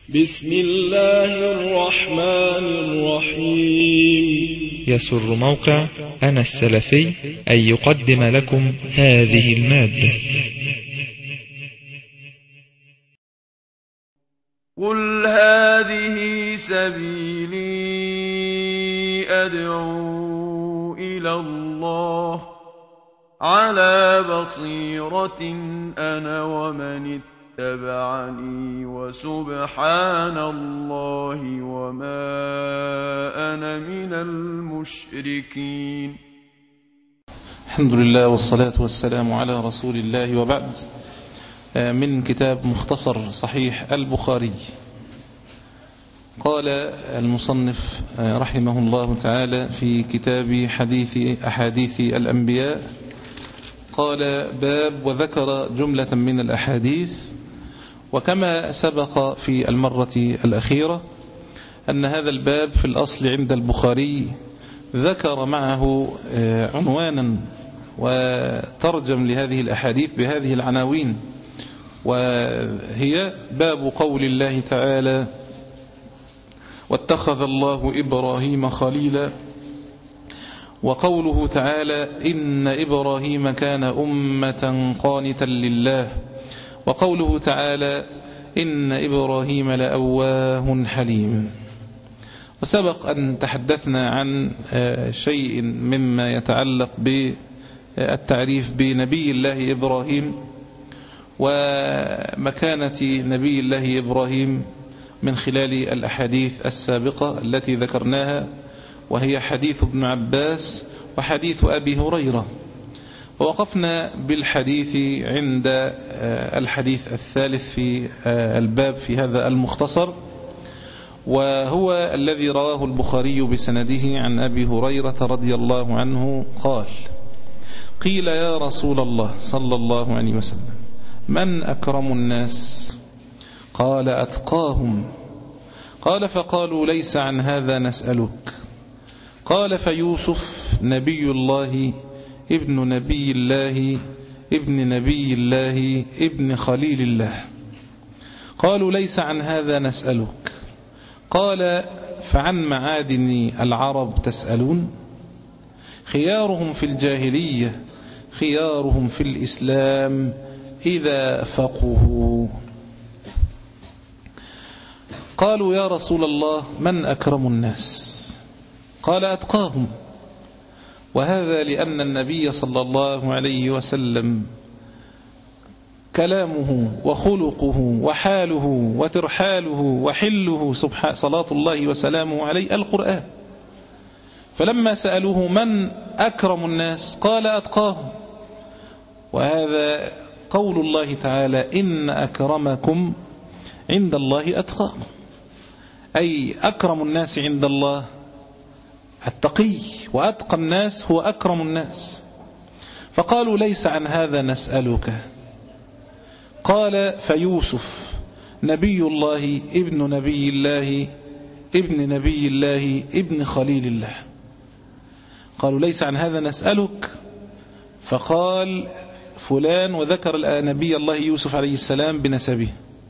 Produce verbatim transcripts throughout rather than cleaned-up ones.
بسم الله الرحمن الرحيم. يسر موقع أنا السلفي أن يقدم لكم هذه المادة. قل هذه سبيلي أدعو إلى الله على بصيرة أنا ومن اتبعني وسبحان الله وما أنا من المشركين. الحمد لله والصلاة والسلام على رسول الله، وبعد. من كتاب مختصر صحيح البخاري. قال المصنف رحمه الله تعالى في كتاب حديث أحاديث الأنبياء، قال: باب وذكر جملة من الأحاديث. وكما سبق في المرة الأخيرة أن هذا الباب في الأصل عند البخاري ذكر معه عنوانا وترجم لهذه الأحاديث بهذه العناوين، وهي باب قول الله تعالى: واتخذ الله إبراهيم خليلا، وقوله تعالى: إن إبراهيم كان أمة قانتا لله، وقوله تعالى: إن إبراهيم لأواه حليم. وسبق أن تحدثنا عن شيء مما يتعلق بالتعريف بنبي الله إبراهيم ومكانة نبي الله إبراهيم من خلال الأحاديث السابقة التي ذكرناها، وهي حديث ابن عباس وحديث أبي هريرة. ووقفنا بالحديث عند الحديث الثالث في الباب في هذا المختصر، وهو الذي رواه البخاري بسنده عن أبي هريرة رضي الله عنه قال: قيل يا رسول الله صلى الله عليه وسلم: من أكرم الناس؟ قال: أتقاهم. قال: فقالوا: ليس عن هذا نسألك. قال: فيوسف نبي الله ابن نبي الله ابن نبي الله ابن خليل الله. قالوا: ليس عن هذا نسألك. قال: فعن معادن العرب تسألون؟ خيارهم في الجاهلية خيارهم في الإسلام إذا فقهوا. قالوا: يا رسول الله، من أكرم الناس؟ قال: أتقاهم. وهذا لأن النبي صلى الله عليه وسلم كلامه وخلقه وحاله وترحاله وحله صلاة الله وسلامه عليه القرآن. فلما سألوه من أكرم الناس قال: أتقاهم. وهذا قول الله تعالى: إن أكرمكم عند الله أتقاكم، أي أكرم الناس عند الله التقي، وأتقى الناس هو أكرم الناس. فقالوا: ليس عن هذا نسألك. قال: فيوسف نبي الله ابن نبي الله ابن نبي الله ابن خليل الله. قالوا: ليس عن هذا نسألك. فقال فلان، وذكر نبي الله يوسف عليه السلام بنسبه.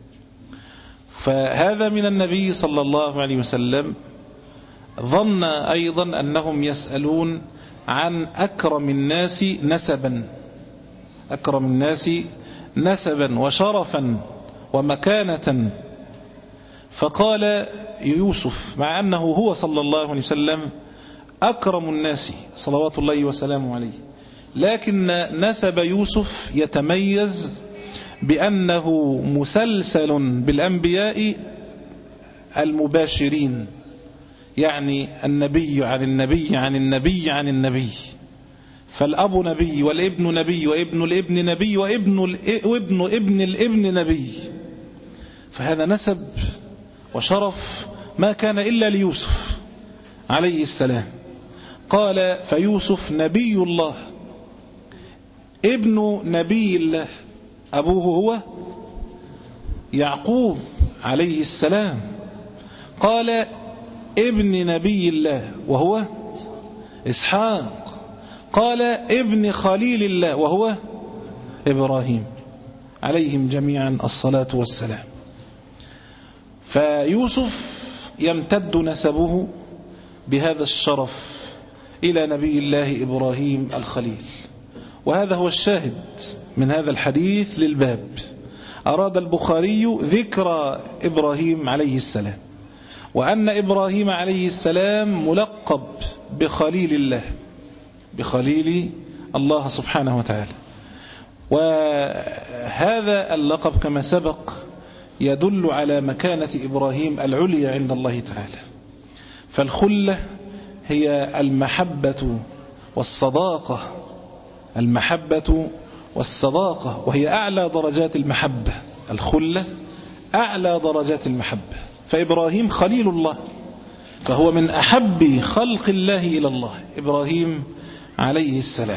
فهذا من النبي صلى الله عليه وسلم ظن أيضا أنهم يسألون عن أكرم الناس نسبا أكرم الناس نسبا وشرفا ومكانة. فقال يوسف، مع أنه هو صلى الله عليه وسلم أكرم الناس صلوات الله وسلامه عليه، لكن نسب يوسف يتميز بأنه مسلسل بالأنبياء المباشرين، يعني النبي عن النبي عن النبي عن النبي. فالأب نبي والابن نبي وابن الابن نبي وابن وابن ابن الابن نبي. فهذا نسب وشرف ما كان إلا ليوسف عليه السلام. قال: فيوسف نبي الله ابن نبي الله، أبوه هو يعقوب عليه السلام. قال: ابن نبي الله وهو إسحاق. قال: ابن خليل الله وهو إبراهيم عليهم جميعا الصلاة والسلام. فيوسف يمتد نسبه بهذا الشرف إلى نبي الله إبراهيم الخليل. وهذا هو الشاهد من هذا الحديث للباب. أراد البخاري ذكر إبراهيم عليه السلام، وأن إبراهيم عليه السلام ملقب بخليل الله، بخليل الله سبحانه وتعالى. وهذا اللقب كما سبق يدل على مكانة إبراهيم العليا عند الله تعالى. فالخلة هي المحبة والصداقة، المحبة والصداقة، وهي أعلى درجات المحبة. الخلة أعلى درجات المحبة. فإبراهيم خليل الله، فهو من أحب خلق الله إلى الله، إبراهيم عليه السلام.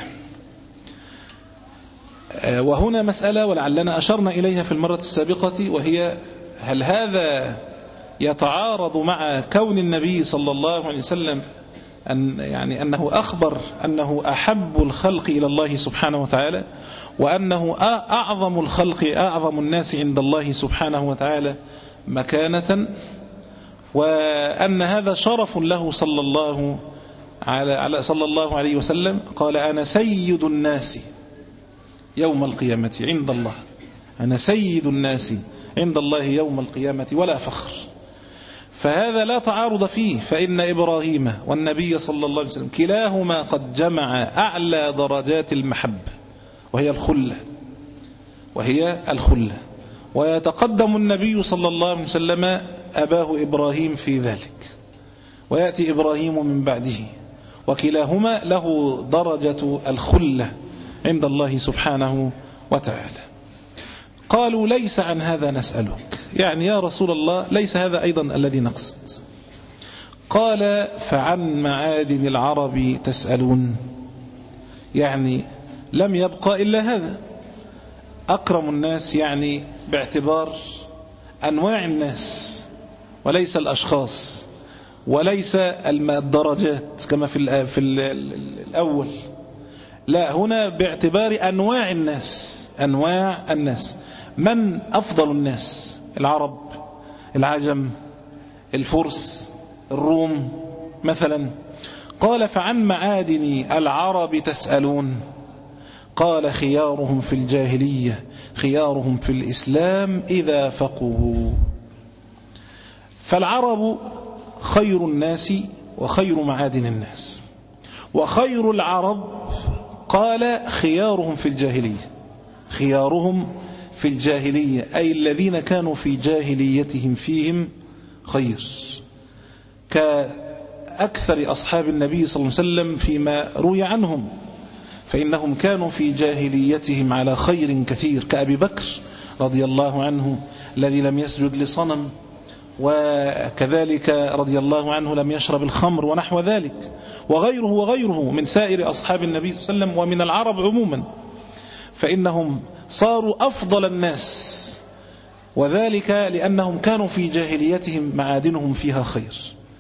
وهنا مسألة ولعلنا أشرنا إليها في المرة السابقة، وهي هل هذا يتعارض مع كون النبي صلى الله عليه وسلم أن يعني أنه أخبر أنه أحب الخلق إلى الله سبحانه وتعالى، وأنه أعظم الخلق أعظم الناس عند الله سبحانه وتعالى مكانة، وأن هذا شرف له صلى الله على صلى الله عليه وسلم. قال أنا سيد الناس يوم القيامة عند الله، أنا سيد الناس عند الله يوم القيامة ولا فخر. فهذا لا تعارض فيه، فإن إبراهيم والنبي صلى الله عليه وسلم كلاهما قد جمع أعلى درجات المحبة، وهي الخلة، وهي الخلة. ويتقدم النبي صلى الله عليه وسلم أباه إبراهيم في ذلك، ويأتي إبراهيم من بعده، وكلاهما له درجة الخلة عند الله سبحانه وتعالى. قالوا ليس عن هذا نسألك، يعني يا رسول الله ليس هذا أيضا الذي نقصد. قال فعن معادن العرب تسألون، يعني لم يبقى إلا هذا. أكرم الناس يعني باعتبار أنواع الناس، وليس الأشخاص، وليس الدرجات كما في في الأول، لا، هنا باعتبار أنواع الناس، أنواع الناس. من أفضل الناس؟ العرب، العجم، الفرس، الروم مثلا. قال فعن معادن العرب تسألون، قال خيارهم في الجاهلية خيارهم في الإسلام إذا فقهوا. فالعرب خير الناس وخير معادن الناس، وخير العرب قال خيارهم في الجاهلية، خيارهم في الجاهلية أي الذين كانوا في جاهليتهم فيهم خير، كأكثر أصحاب النبي صلى الله عليه وسلم فيما روي عنهم، فإنهم كانوا في جاهليتهم على خير كثير، كأبي بكر رضي الله عنه الذي لم يسجد لصنم، وكذلك رضي الله عنه لم يشرب الخمر ونحو ذلك، وغيره وغيره من سائر أصحاب النبي صلى الله عليه وسلم ومن العرب عموما، فإنهم صاروا أفضل الناس، وذلك لأنهم كانوا في جاهليتهم معادنهم فيها خير.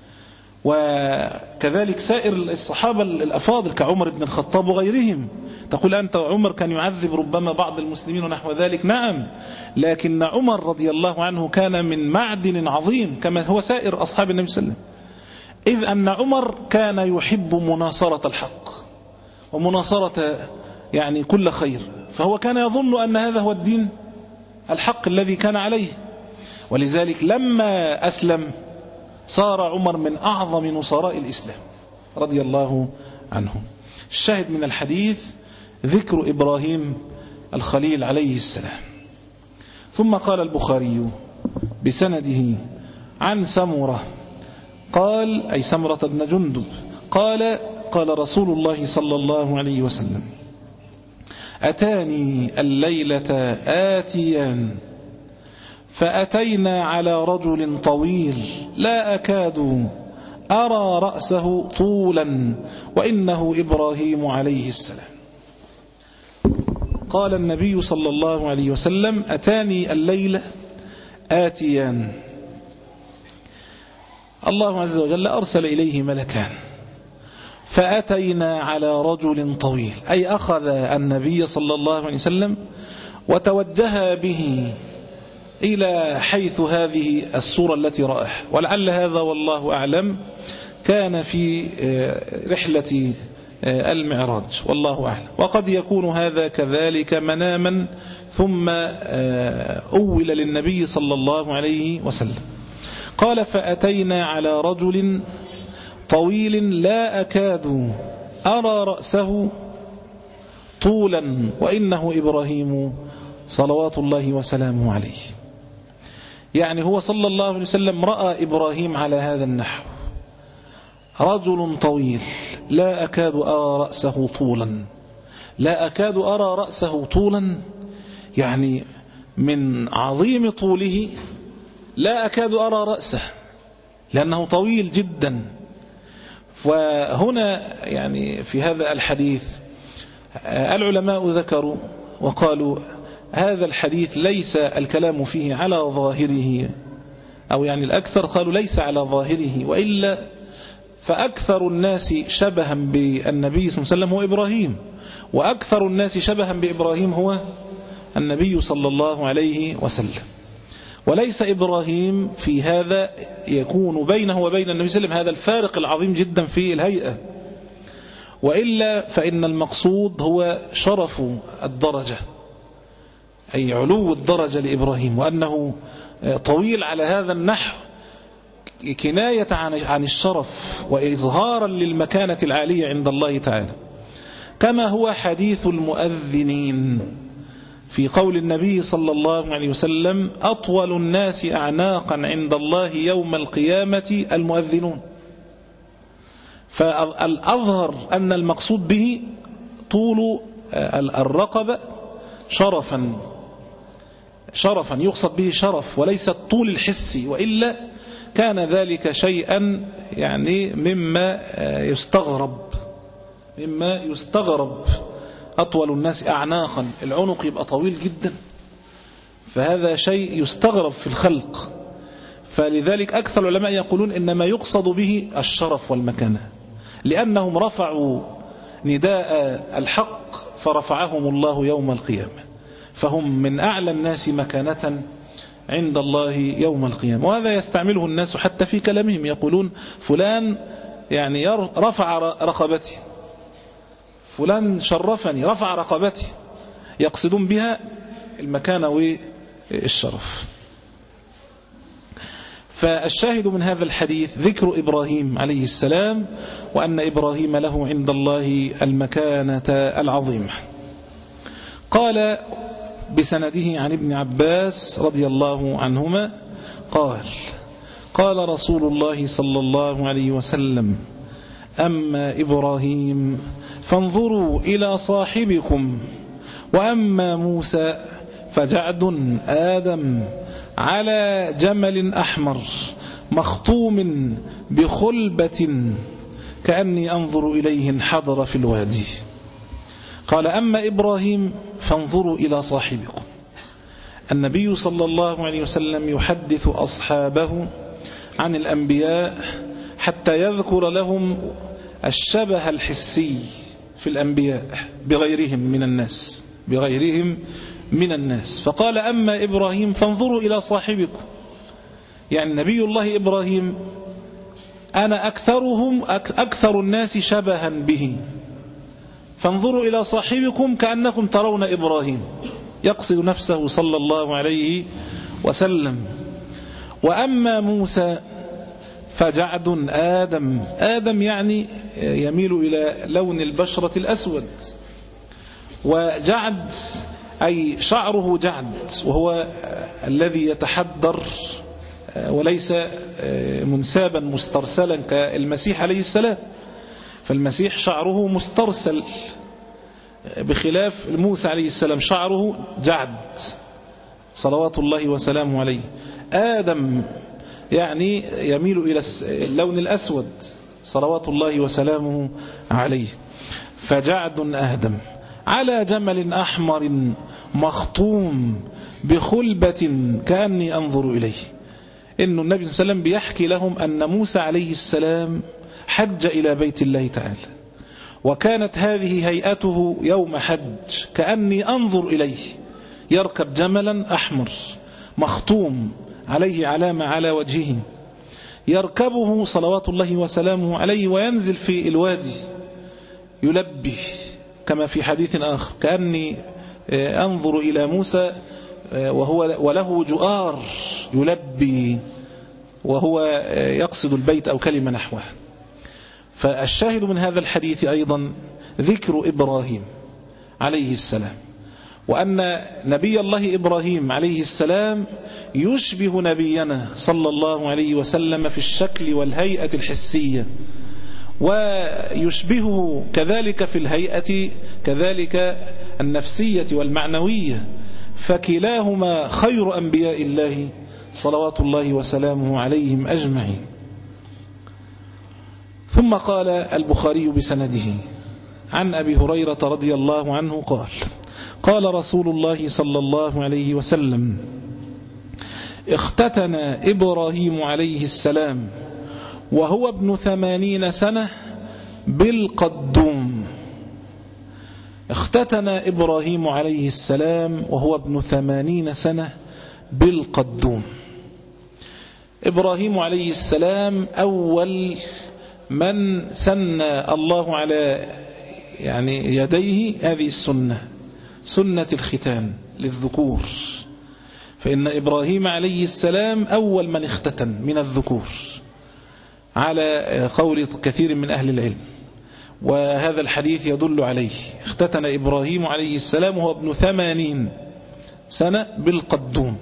وكذلك سائر الصحابة الأفاضل كعمر بن الخطاب وغيرهم. تقول أنت عمر كان يعذب ربما بعض المسلمين ونحو ذلك، نعم، لكن عمر رضي الله عنه كان من معدن عظيم كما هو سائر أصحاب النبي صلى الله عليه وسلم، إذ أن عمر كان يحب مناصرة الحق ومناصرة يعني كل خير، فهو كان يظن أن هذا هو الدين الحق الذي كان عليه. ولذلك لما أسلم صار عمر من أعظم نصراء الإسلام رضي الله عنه. الشاهد من الحديث ذكر إبراهيم الخليل عليه السلام. ثم قال البخاري بسنده عن سمرة قال، أي سمرة بن جندب قال قال رسول الله صلى الله عليه وسلم أتاني الليلة آتيان فأتينا على رجل طويل لا أكاد أرى رأسه طولا وإنه إبراهيم عليه السلام. قال النبي صلى الله عليه وسلم أتاني الليلة آتيان، الله عز وجل أرسل إليه ملكان، فأتينا على رجل طويل، أي أخذ النبي صلى الله عليه وسلم وتوجه به إلى حيث هذه الصورة التي رآها، ولعل هذا والله أعلم كان في رحلة المعراج والله أعلم، وقد يكون هذا كذلك مناما ثم أول للنبي صلى الله عليه وسلم. قال فأتينا على رجل طويل لا أكاد أرى رأسه طولا وإنه إبراهيم صلوات الله وسلامه عليه. يعني هو صلى الله عليه وسلم رأى إبراهيم على هذا النحو، رجل طويل لا أكاد أرى رأسه طولا. لا أكاد أرى رأسه طولا يعني من عظيم طوله لا أكاد أرى رأسه لأنه طويل جدا. وهنا يعني في هذا الحديث العلماء ذكروا وقالوا هذا الحديث ليس الكلام فيه على ظاهره، أو يعني الأكثر قالوا ليس على ظاهره، وإلا فأكثر الناس شبها بالنبي صلى الله عليه وسلم هو إبراهيم، وأكثر الناس شبها بإبراهيم هو النبي صلى الله عليه وسلم. وليس إبراهيم في هذا يكون بينه وبين النبي صلى الله عليه وسلم هذا الفارق العظيم جدا في الهيئة، وإلا فإن المقصود هو شرف الدرجة، أي علو الدرجة لإبراهيم، وأنه طويل على هذا النحو كناية عن الشرف وإظهارا للمكانة العالية عند الله تعالى، كما هو حديث المؤذنين في قول النبي صلى الله عليه وسلم أطول الناس أعناقا عند الله يوم القيامة المؤذنون. فالأظهر أن المقصود به طول الرقبة شرفا شرفا يقصد به شرف وليس الطول الحسي، وإلا كان ذلك شيئا يعني مما يستغرب مما يستغرب أطول الناس أعناقا، العنق يبقى طويل جدا، فهذا شيء يستغرب في الخلق. فلذلك أكثر العلماء يقولون إنما يقصد به الشرف والمكانة، لأنهم رفعوا نداء الحق فرفعهم الله يوم القيامة، فهم من أعلى الناس مكانة عند الله يوم القيامة. وهذا يستعمله الناس حتى في كلامهم، يقولون فلان يعني رفع رقبتي، فلان شرفني رفع رقبتي، يقصدون بها المكانة والشرف. فالشاهد من هذا الحديث ذكر إبراهيم عليه السلام، وأن إبراهيم له عند الله المكانة العظيمة. قال بسنده عن ابن عباس رضي الله عنهما قال قال رسول الله صلى الله عليه وسلم أما إبراهيم فانظروا إلى صاحبكم، وأما موسى فجعد آدم على جمل أحمر مخطوم بخلبة كأني أنظر إليه انحدر في الوادي. قال أما إبراهيم فانظروا إلى صاحبكم. النبي صلى الله عليه وسلم يحدث أصحابه عن الأنبياء حتى يذكر لهم الشبه الحسي في الأنبياء بغيرهم من الناس بغيرهم من الناس فقال أما إبراهيم فانظروا إلى صاحبكم، يعني نبي الله إبراهيم أنا أكثرهم أكثر الناس شبها به، فانظروا إلى صاحبكم كأنكم ترون إبراهيم، يقصد نفسه صلى الله عليه وسلم. وأما موسى فجعد آدم، آدم يعني يميل إلى لون البشرة الأسود، وجعد أي شعره جعد، وهو الذي يتحدر وليس منسابا مسترسلا كالمسيح عليه السلام، فالمسيح شعره مسترسل بخلاف موسى عليه السلام شعره جعد صلوات الله وسلامه عليه. آدم يعني يميل إلى اللون الأسود صلوات الله وسلامه عليه. فجعد آدم على جمل أحمر مخطوم بخلبة كأني أنظر إليه. إن النبي صلى الله عليه وسلم بيحكي لهم أن موسى عليه السلام حج إلى بيت الله تعالى، وكانت هذه هيئته يوم حج كأني أنظر إليه، يركب جملا أحمر مختوم عليه علامة على وجهه، يركبه صلوات الله وسلامه عليه وينزل في الوادي يلبي، كما في حديث آخر كأني أنظر إلى موسى وهو وله جؤار يلبي وهو يقصد البيت أو كلمة نحوه. فالشاهد من هذا الحديث أيضا ذكر إبراهيم عليه السلام، وأن نبي الله إبراهيم عليه السلام يشبه نبينا صلى الله عليه وسلم في الشكل والهيئة الحسية، ويشبهه كذلك في الهيئة كذلك النفسية والمعنوية، فكلاهما خير أنبياء الله صلوات الله وسلامه عليهم أجمعين. ثم قال البخاري بسنده عن أبي هريرة رضي الله عنه قال قال رسول الله صلى الله عليه وسلم: اختتن إبراهيم عليه السلام وهو ابن ثمانين سنة بالقدوم. اختتن إبراهيم عليه السلام وهو ابن ثمانين سنة بالقدوم. إبراهيم عليه السلام أول من سن الله على يعني يديه هذه السنة، سنة الختان للذكور، فإن إبراهيم عليه السلام أول من اختتن من الذكور على قول كثير من أهل العلم، وهذا الحديث يدل عليه. اختتن إبراهيم عليه السلام وهو ابن ثمانين سنة بالقدوم.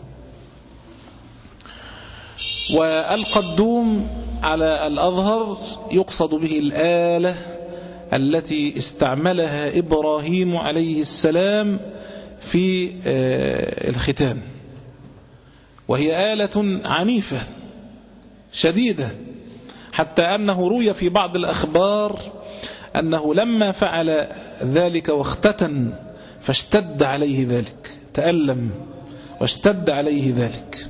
والقدوم على الأظهر يقصد به الآلة التي استعملها إبراهيم عليه السلام في الختان، وهي آلة عنيفة شديدة، حتى أنه روي في بعض الأخبار أنه لما فعل ذلك واختتن فاشتد عليه ذلك، تألم واشتد عليه ذلك،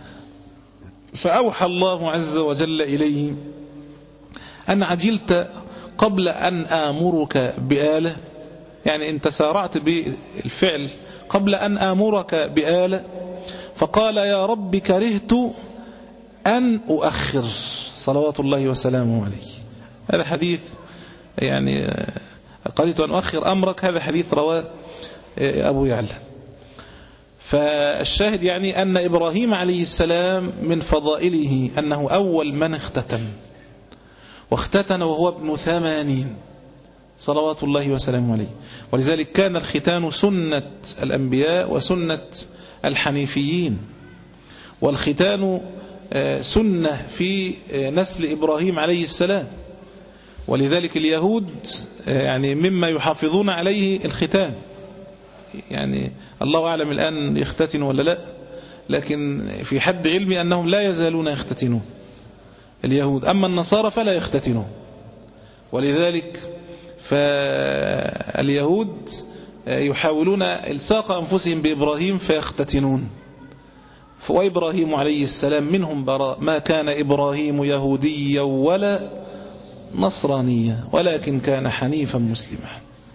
فأوحى الله عز وجل إليه: أن عجلت قبل أن آمرك بآلة، يعني أنت سارعت بالفعل قبل أن آمرك بآلة. فقال: يا رب كرهت أن أؤخر، صلوات الله وسلامه عليه. هذا حديث يعني قررت أن أؤخر أمرك، هذا حديث رواه أبو يعلى. فالشاهد يعني أن إبراهيم عليه السلام من فضائله أنه أول من اختتن، واختتن وهو ابن ثمانين صلوات الله وسلامه عليه. ولذلك كان الختان سنة الأنبياء وسنة الحنيفيين، والختان سنة في نسل إبراهيم عليه السلام، ولذلك اليهود يعني مما يحافظون عليه الختان، يعني الله أعلم الآن يختتن ولا لا، لكن في حد علمي أنهم لا يزالون يختتنون اليهود، أما النصارى فلا يختتنون. ولذلك فاليهود يحاولون إلصاق أنفسهم بإبراهيم فيختتنون، وإبراهيم عليه السلام منهم براء، ما كان إبراهيم يهوديا ولا نصرانيا ولكن كان حنيفا مسلما.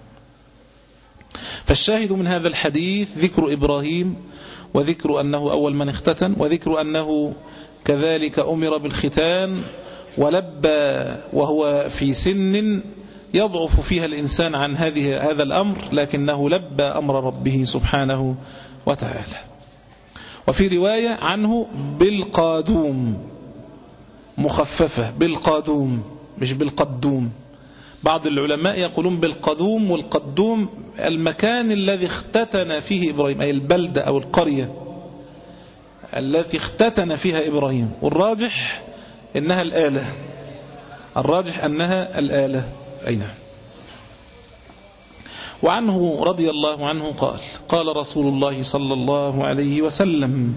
فالشاهد من هذا الحديث ذكر إبراهيم، وذكر أنه أول من اختتن، وذكر أنه كذلك أمر بالختان ولبى وهو في سن يضعف فيها الإنسان عن هذه هذا الأمر، لكنه لبى أمر ربه سبحانه وتعالى. وفي رواية عنه بالقادوم، مخففة بالقادوم مش بالقدوم. بعض العلماء يقولون بالقدوم، والقدوم المكان الذي اختتن فيه إبراهيم، أي البلدة أو القرية التي اختتن فيها إبراهيم. والراجح إنها الآلة، الراجح أنها الآلة. أي نعم. وعنه رضي الله عنه قال قال رسول الله صلى الله عليه وسلم: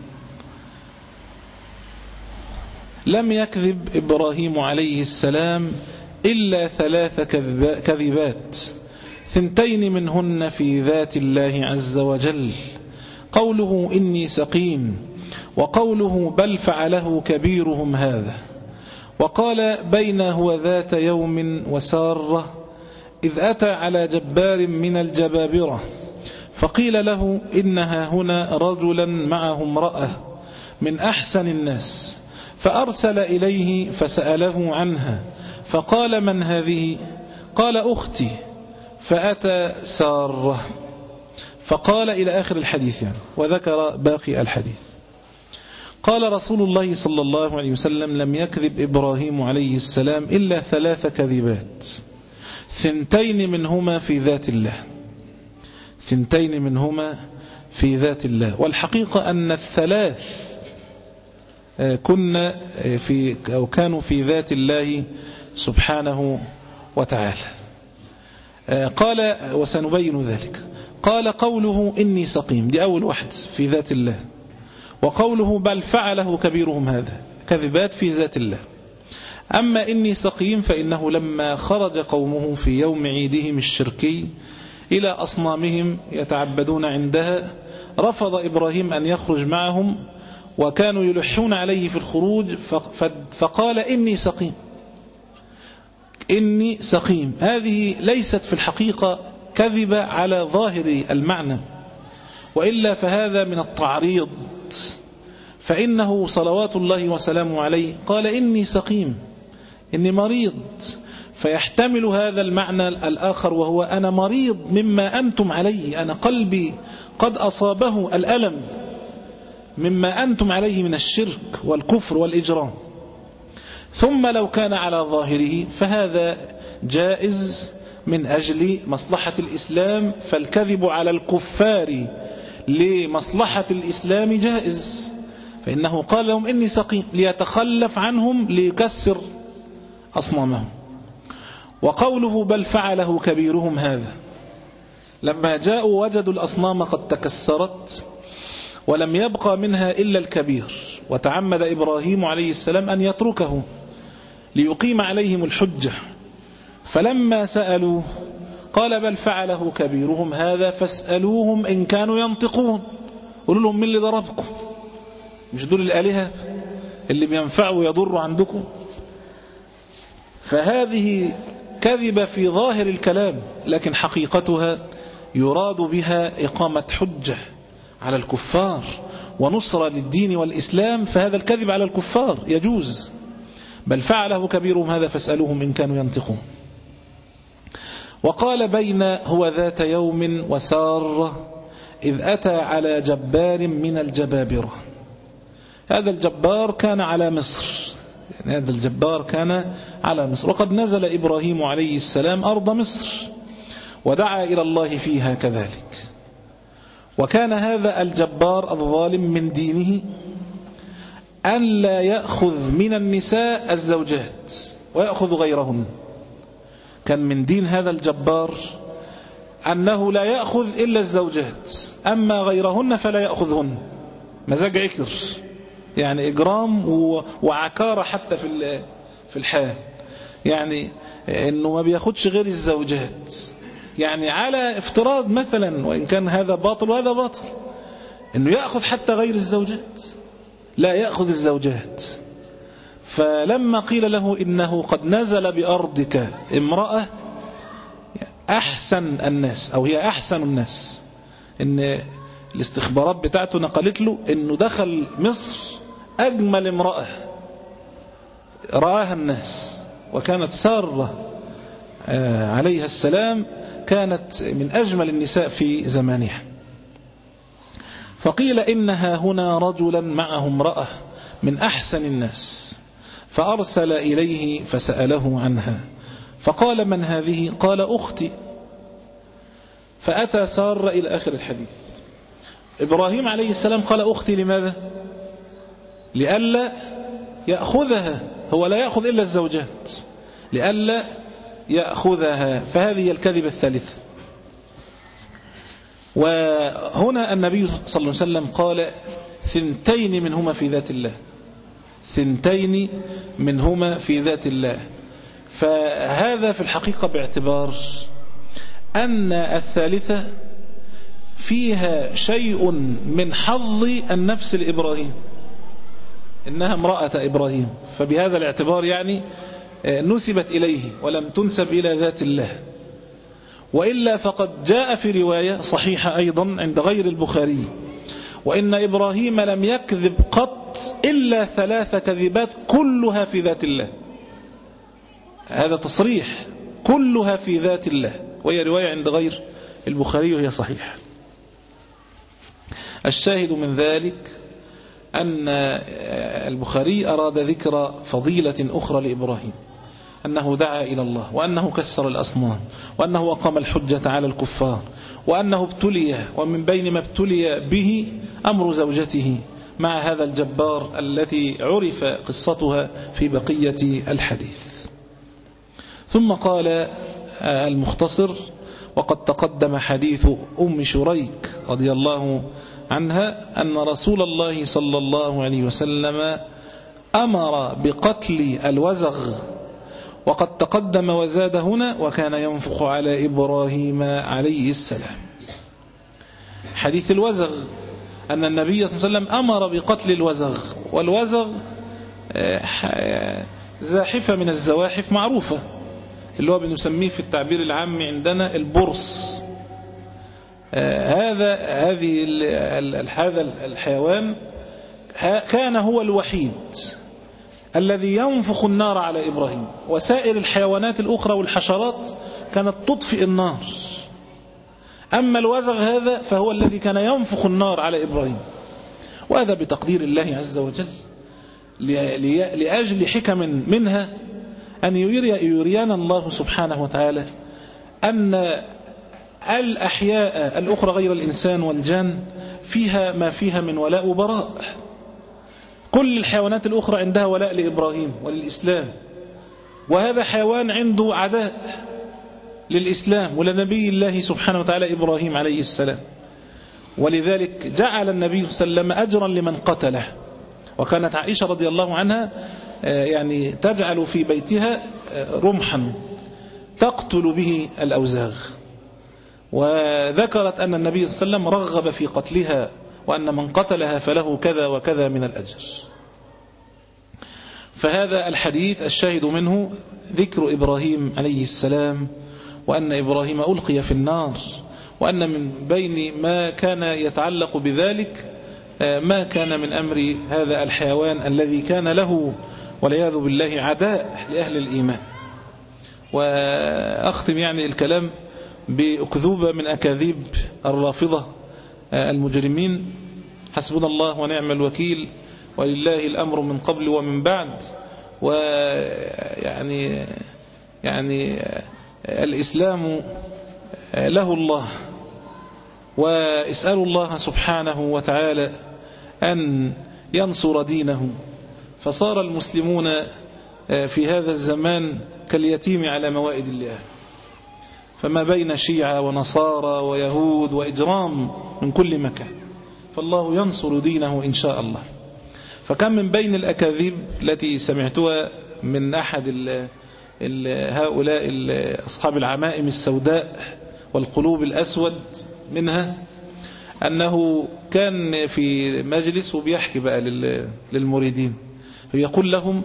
لم يكذب إبراهيم عليه السلام إلا ثلاث كذبات، ثنتين منهن في ذات الله عز وجل: قوله إني سقيم، وقوله بل فعله كبيرهم هذا، وقال بينه وذات يوم وسارة إذ أتى على جبار من الجبابرة فقيل له إنها هنا رجلا معه امرأة من أحسن الناس، فأرسل إليه فسأله عنها، فقال من هذه؟ قال أختي. فأتى سارة فقال إلى آخر الحديث يعني، وذكر باقي الحديث. قال رسول الله صلى الله عليه وسلم: لم يكذب إبراهيم عليه السلام إلا ثلاث كذبات، ثنتين منهما في ذات الله ثنتين منهما في ذات الله. والحقيقة أن الثلاث كنا في أو كانوا في ذات الله سبحانه وتعالى. قال وسنبين ذلك. قال قوله إني سقيم، دي أول واحد في ذات الله، وقوله بل فعله كبيرهم، هذا كذبات في ذات الله. أما إني سقيم فإنه لما خرج قومه في يوم عيدهم الشركي إلى أصنامهم يتعبدون عندها، رفض إبراهيم أن يخرج معهم، وكانوا يلحون عليه في الخروج، فقال إني سقيم إني سقيم. هذه ليست في الحقيقة كذبة على ظاهر المعنى، وإلا فهذا من التعريض، فإنه صلوات الله وسلامه عليه قال إني سقيم، إني مريض، فيحتمل هذا المعنى الآخر، وهو أنا مريض مما أنتم عليه، أنا قلبي قد أصابه الألم مما أنتم عليه من الشرك والكفر والإجرام. ثم لو كان على ظاهره فهذا جائز من أجل مصلحة الإسلام، فالكذب على الكفار لمصلحة الإسلام جائز، فإنه قال لهم إني سقيم ليتخلف عنهم ليكسر أصنامهم. وقوله بل فعله كبيرهم، هذا لما جاءوا وجدوا الأصنام قد تكسرت ولم يبقى منها إلا الكبير، وتعمد إبراهيم عليه السلام أن يتركه ليقيم عليهم الحجة، فلما سألوا قال بل فعله كبيرهم هذا فاسألوهم إن كانوا ينطقون، قولوا لهم من اللي ضربكم؟ مش دول الآلهة اللي بينفعوا ويضروا عندكم؟ فهذه كذبة في ظاهر الكلام، لكن حقيقتها يراد بها إقامة حجة على الكفار ونصرة للدين والإسلام، فهذا الكذب على الكفار يجوز. بل فعله كبيرهم هذا فاسألوهم إن كانوا ينطقون. وقال بين هو ذات يوم وسارة إذ أتى على جبار من الجبابرة. هذا الجبار كان على مصر، يعني هذا الجبار كان على مصر، وقد نزل إبراهيم عليه السلام أرض مصر ودعا إلى الله فيها كذلك. وكان هذا الجبار الظالم من دينه أن لا يأخذ من النساء الزوجات ويأخذ غيرهن. كان من دين هذا الجبار أنه لا يأخذ إلا الزوجات، أما غيرهن فلا يأخذهن. مزاج عكر، يعني إجرام وعكارة حتى في في الحال، يعني إنه ما بياخدش غير الزوجات، يعني على افتراض مثلا، وإن كان هذا باطل وهذا باطل، إنه يأخذ حتى غير الزوجات، لا يأخذ الزوجات. فلما قيل له إنه قد نزل بأرضك امرأة أحسن الناس، أو هي أحسن الناس، إن الاستخبارات بتاعته نقلت له إنه دخل مصر أجمل امرأة رآها الناس، وكانت سارة عليها السلام كانت من أجمل النساء في زمانها. فقيل إنها هنا رجلا معه امرأة من أحسن الناس، فأرسل إليه فسأله عنها، فقال من هذه؟ قال أختي. فأتى سارة إلى آخر الحديث. إبراهيم عليه السلام قال أختي لماذا؟ لئلا يأخذها، هو لا يأخذ إلا الزوجات، لئلا يأخذها، فهذه الكذبة الثالثة. وهنا النبي صلى الله عليه وسلم قال ثنتين منهما في ذات الله، ثنتين منهما في ذات الله. فهذا في الحقيقة باعتبار أن الثالثة فيها شيء من حظ النفس لإبراهيم، إنها امرأة إبراهيم، فبهذا الاعتبار يعني نسبت إليه ولم تنسب إلى ذات الله. وإلا فقد جاء في رواية صحيحة أيضا عند غير البخاري: وإن إبراهيم لم يكذب قط إلا ثلاث كذبات كلها في ذات الله. هذا تصريح، كلها في ذات الله، وهي رواية عند غير البخاري وهي صحيحة. الشاهد من ذلك أن البخاري أراد ذكر فضيلة أخرى لإبراهيم، أنه دعا إلى الله، وأنه كسر الأصنام، وأنه أقام الحجة على الكفار، وأنه ابتلي، ومن بين ما ابتلي به أمر زوجته مع هذا الجبار التي عرف قصتها في بقية الحديث. ثم قال المختصر: وقد تقدم حديث أم شريك رضي الله عنها أن رسول الله صلى الله عليه وسلم أمر بقتل الوزغ، وقد تقدم وزاد هنا: وكان ينفخ على إبراهيم عليه السلام. حديث الوزغ أن النبي صلى الله عليه وسلم أمر بقتل الوزغ، والوزغ زاحفة من الزواحف معروفة، اللي هو بنسميه في التعبير العام عندنا البرص. هذا هذه هذا الحيوان كان هو الوحيد الذي ينفخ النار على إبراهيم، وسائر الحيوانات الأخرى والحشرات كانت تطفئ النار، أما الوزغ هذا فهو الذي كان ينفخ النار على إبراهيم. وهذا بتقدير الله عز وجل، لأجل حكم منها أن يرينا الله سبحانه وتعالى أن الأحياء الأخرى غير الإنسان والجان فيها ما فيها من ولاء وبراء. كل الحيوانات الأخرى عندها ولاء لإبراهيم وللإسلام، وهذا حيوان عنده عداء للإسلام ولنبي الله سبحانه وتعالى إبراهيم عليه السلام. ولذلك جعل النبي صلى الله عليه وسلم أجرا لمن قتله. وكانت عائشة رضي الله عنها يعني تجعل في بيتها رمحا تقتل به الأوزاغ، وذكرت أن النبي صلى الله عليه وسلم رغب في قتلها، وأن من قتلها فله كذا وكذا من الأجر. فهذا الحديث الشاهد منه ذكر إبراهيم عليه السلام، وأن إبراهيم ألقي في النار، وأن من بين ما كان يتعلق بذلك ما كان من أمر هذا الحيوان الذي كان له والعياذ بالله عداء لأهل الإيمان. وأختم يعني الكلام بأكذوبة من أكاذيب الرافضة المجرمين: حسبنا الله ونعم الوكيل، ولله الأمر من قبل ومن بعد، ويعني يعني الإسلام له الله، واسألوا الله سبحانه وتعالى أن ينصر دينه. فصار المسلمون في هذا الزمان كاليتيم على موائد الله، فما بين شيعة ونصارى ويهود وإجرام من كل مكان، فالله ينصر دينه إن شاء الله. فكم من بين الأكاذيب التي سمعتها من أحد ال ال هؤلاء ال أصحاب العمائم السوداء والقلوب الأسود منها، أنه كان في مجلس وبيحكي بقى للمريدين، ويقول لهم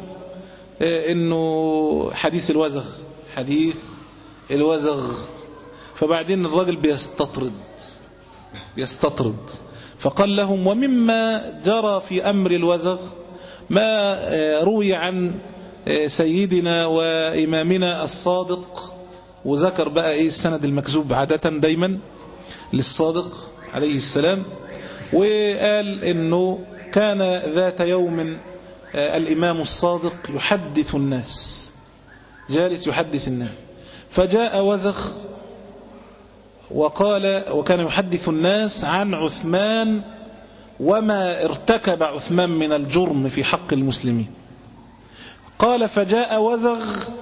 إنه حديث الوزغ حديث الوزغ. فبعدين الراجل بيستطرد بيستطرد فقال لهم: ومما جرى في أمر الوزغ ما روي عن سيدنا وإمامنا الصادق، وذكر بقى إيه السند المكذوب عادة دايما للصادق عليه السلام، وقال إنه كان ذات يوم الإمام الصادق يحدث الناس، جالس يحدث الناس، فجاء وزغ وقال، وكان يحدث الناس عن عثمان وما ارتكب عثمان من الجرم في حق المسلمين. قال: فجاء وزغ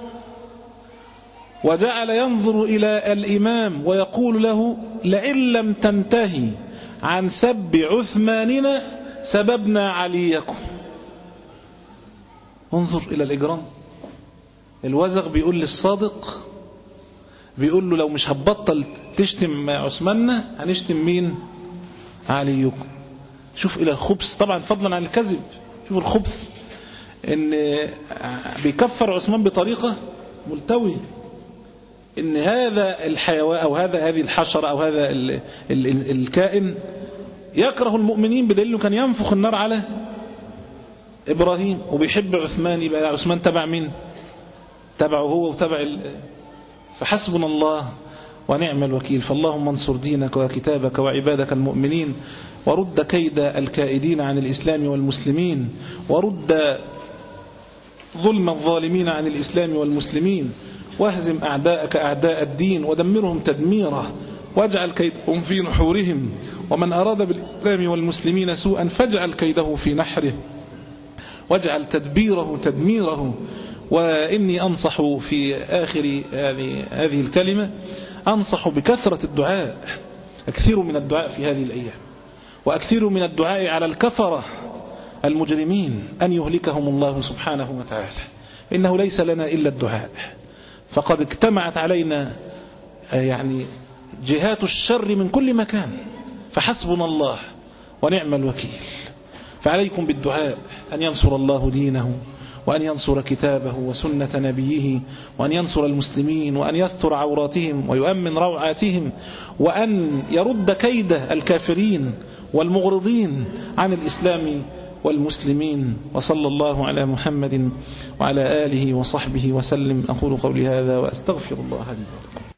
وجعل ينظر إلى الإمام ويقول له: لئن لم تنتهي عن سب عثماننا سببنا عليكم. انظر إلى الإجرام. الوزغ بيقول للصادق، بيقول له: لو مش هتبطل تشتم عثماننا هنشتم مين؟ عليكم. شوف إلى الخبث، طبعا فضلا عن الكذب. شوف الخبث، إن بيكفر عثمان بطريقة ملتوية، إن هذا الحيوان أو هذا هذه الحشرة أو هذا ال ال ال الكائن يكره المؤمنين، بدليل كان ينفخ النار على إبراهيم، وبيحب عثمان، يبقى عثمان تبع مين؟ تبعه هو وتبع ال... فحسبنا الله ونعم الوكيل. فاللهم انصر دينك وكتابك وعبادك المؤمنين، ورد كيد الكائدين عن الإسلام والمسلمين، ورد ظلم الظالمين عن الإسلام والمسلمين، واهزم أعداءك أعداء الدين ودمرهم تدميرا، واجعل كيدهم في نحورهم، ومن أراد بالإسلام والمسلمين سوءا فاجعل كيده في نحره، واجعل تدبيره تدميره. وإني أنصح في آخر هذه هذه الكلمة، أنصح بكثرة الدعاء، أكثروا من الدعاء في هذه الأيام، وأكثروا من الدعاء على الكفرة المجرمين أن يهلكهم الله سبحانه وتعالى. إنه ليس لنا إلا الدعاء، فقد اجتمعت علينا يعني جهات الشر من كل مكان، فحسبنا الله ونعم الوكيل. فعليكم بالدعاء أن ينصر الله دينه، وأن ينصر كتابه وسنة نبيه، وأن ينصر المسلمين، وأن يستر عوراتهم ويؤمن روعاتهم، وأن يرد كيد الكافرين والمغرضين عن الإسلام والمسلمين. وصلى الله على محمد وعلى آله وصحبه وسلم. أقول قولي هذا وأستغفر الله لي ولكم.